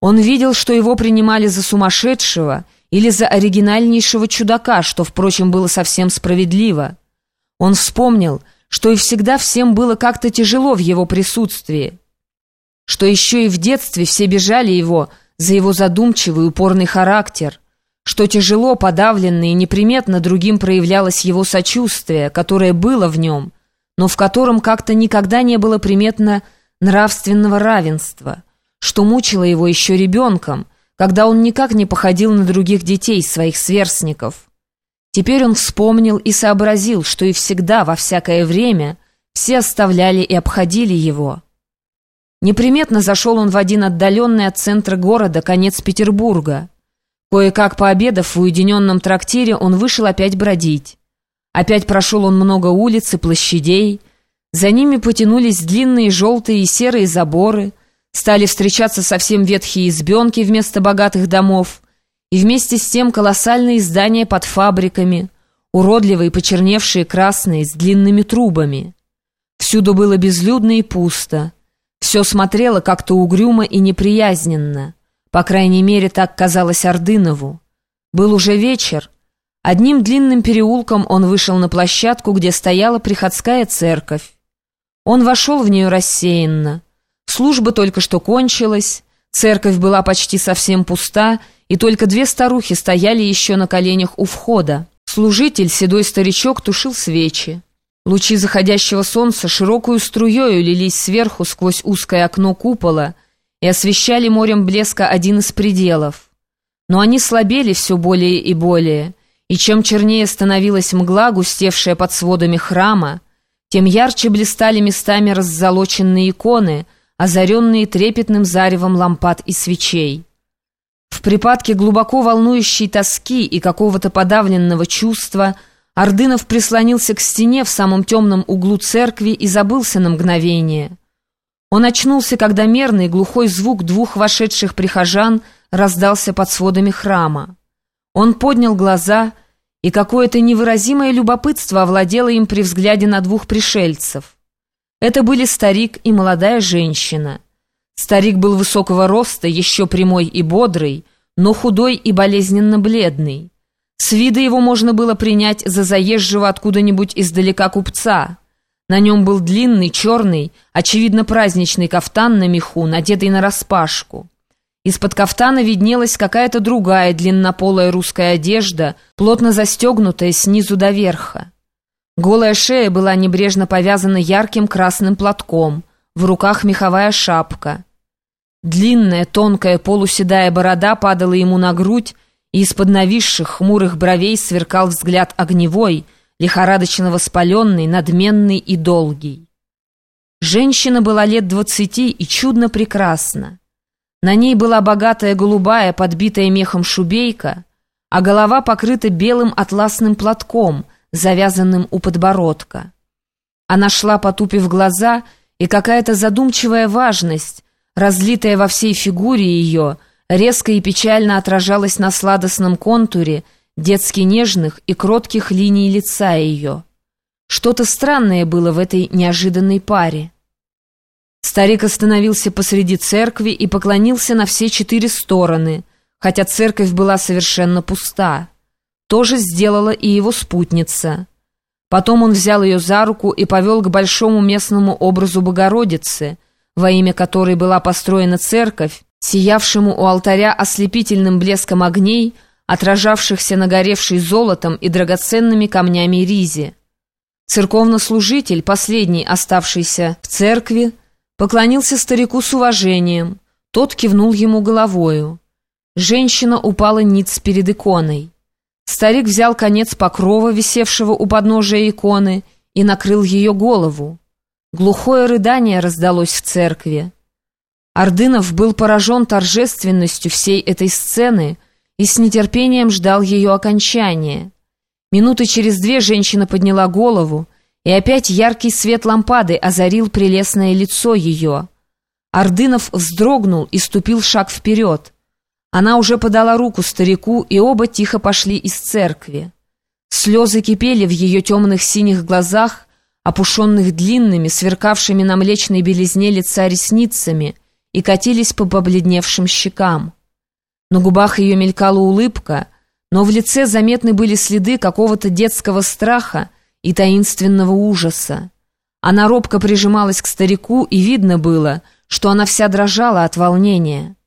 Он видел, что его принимали за сумасшедшего или за оригинальнейшего чудака, что, впрочем, было совсем справедливо. Он вспомнил, что и всегда всем было как-то тяжело в его присутствии, что еще и в детстве все бежали его за его задумчивый упорный характер, что тяжело, подавленно и неприметно другим проявлялось его сочувствие, которое было в нем, но в котором как-то никогда не было приметно нравственного равенства, что мучило его еще ребенком, когда он никак не походил на других детей, своих сверстников. Теперь он вспомнил и сообразил, что и всегда, во всякое время, все оставляли и обходили его. Неприметно зашел он в один отдаленный от центра города конец Петербурга. Кое-как пообедав в уединенном трактире, он вышел опять бродить. Опять прошел он много улиц и площадей. За ними потянулись длинные желтые и серые заборы, стали встречаться совсем ветхие избенки вместо богатых домов, и вместе с тем колоссальные здания под фабриками, уродливые, почерневшие, красные, с длинными трубами. Всюду было безлюдно и пусто. Все смотрело как-то угрюмо и неприязненно. По крайней мере, так казалось Ордынову. Был уже вечер. Одним длинным переулком он вышел на площадку, где стояла приходская церковь. Он вошел в нее рассеянно. Служба только что кончилась, церковь была почти совсем пуста, и только две старухи стояли еще на коленях у входа. Служитель, седой старичок, тушил свечи. Лучи заходящего солнца широкую струею лились сверху сквозь узкое окно купола и освещали морем блеска один из пределов. Но они слабели все более и более, и чем чернее становилась мгла, густевшая под сводами храма, тем ярче блистали местами раззолоченные иконы, озаренные трепетным заревом лампад и свечей. В припадке глубоко волнующей тоски и какого-то подавленного чувства Ордынов прислонился к стене в самом темном углу церкви и забылся на мгновение. Он очнулся, когда мерный глухой звук двух вошедших прихожан раздался под сводами храма. Он поднял глаза, и какое-то невыразимое любопытство овладело им при взгляде на двух пришельцев. Это были старик и молодая женщина. Старик был высокого роста, еще прямой и бодрый, но худой и болезненно бледный. С вида его можно было принять за заезжего откуда-нибудь издалека купца. На нем был длинный, черный, очевидно праздничный кафтан на меху, надетый нараспашку. Из-под кафтана виднелась какая-то другая длиннополая русская одежда, плотно застегнутая снизу до верха. Голая шея была небрежно повязана ярким красным платком, в руках меховая шапка. Длинная, тонкая, полуседая борода падала ему на грудь, и из-под нависших хмурых бровей сверкал взгляд огневой, лихорадочно воспаленный, надменный и долгий. Женщина была лет 20 и чудно прекрасна. На ней была богатая голубая, подбитая мехом шубейка, а голова покрыта белым атласным платком, завязанным у подбородка. Она шла, потупив глаза, и какая-то задумчивая важность, разлитая во всей фигуре ее, резко и печально отражалась на сладостном контуре детски нежных и кротких линий лица ее. Что-то странное было в этой неожиданной паре. Старик остановился посреди церкви и поклонился на все 4 стороны, хотя церковь была совершенно пуста. То же сделала и его спутница. Потом он взял ее за руку и повел к большому местному образу Богородицы, во имя которой была построена церковь, сиявшему у алтаря ослепительным блеском огней, отражавшихся на горевшей золотом и драгоценными камнями ризе. Церковнослужитель, последний оставшийся в церкви, поклонился старику с уважением, тот кивнул ему головою. Женщина упала ниц перед иконой. Старик взял конец покрова, висевшего у подножия иконы, и накрыл ее голову. Глухое рыдание раздалось в церкви. Ордынов был поражен торжественностью всей этой сцены и с нетерпением ждал ее окончания. Минуты через 2 женщина подняла голову, и опять яркий свет лампады озарил прелестное лицо ее. Ордынов вздрогнул и ступил шаг вперед. Она уже подала руку старику, и оба тихо пошли из церкви. Слезы кипели в ее темных синих глазах, опушенных длинными, сверкавшими на млечной белизне лица ресницами, и катились по побледневшим щекам. На губах ее мелькала улыбка, но в лице заметны были следы какого-то детского страха и таинственного ужаса. Она робко прижималась к старику, и видно было, что она вся дрожала от волнения.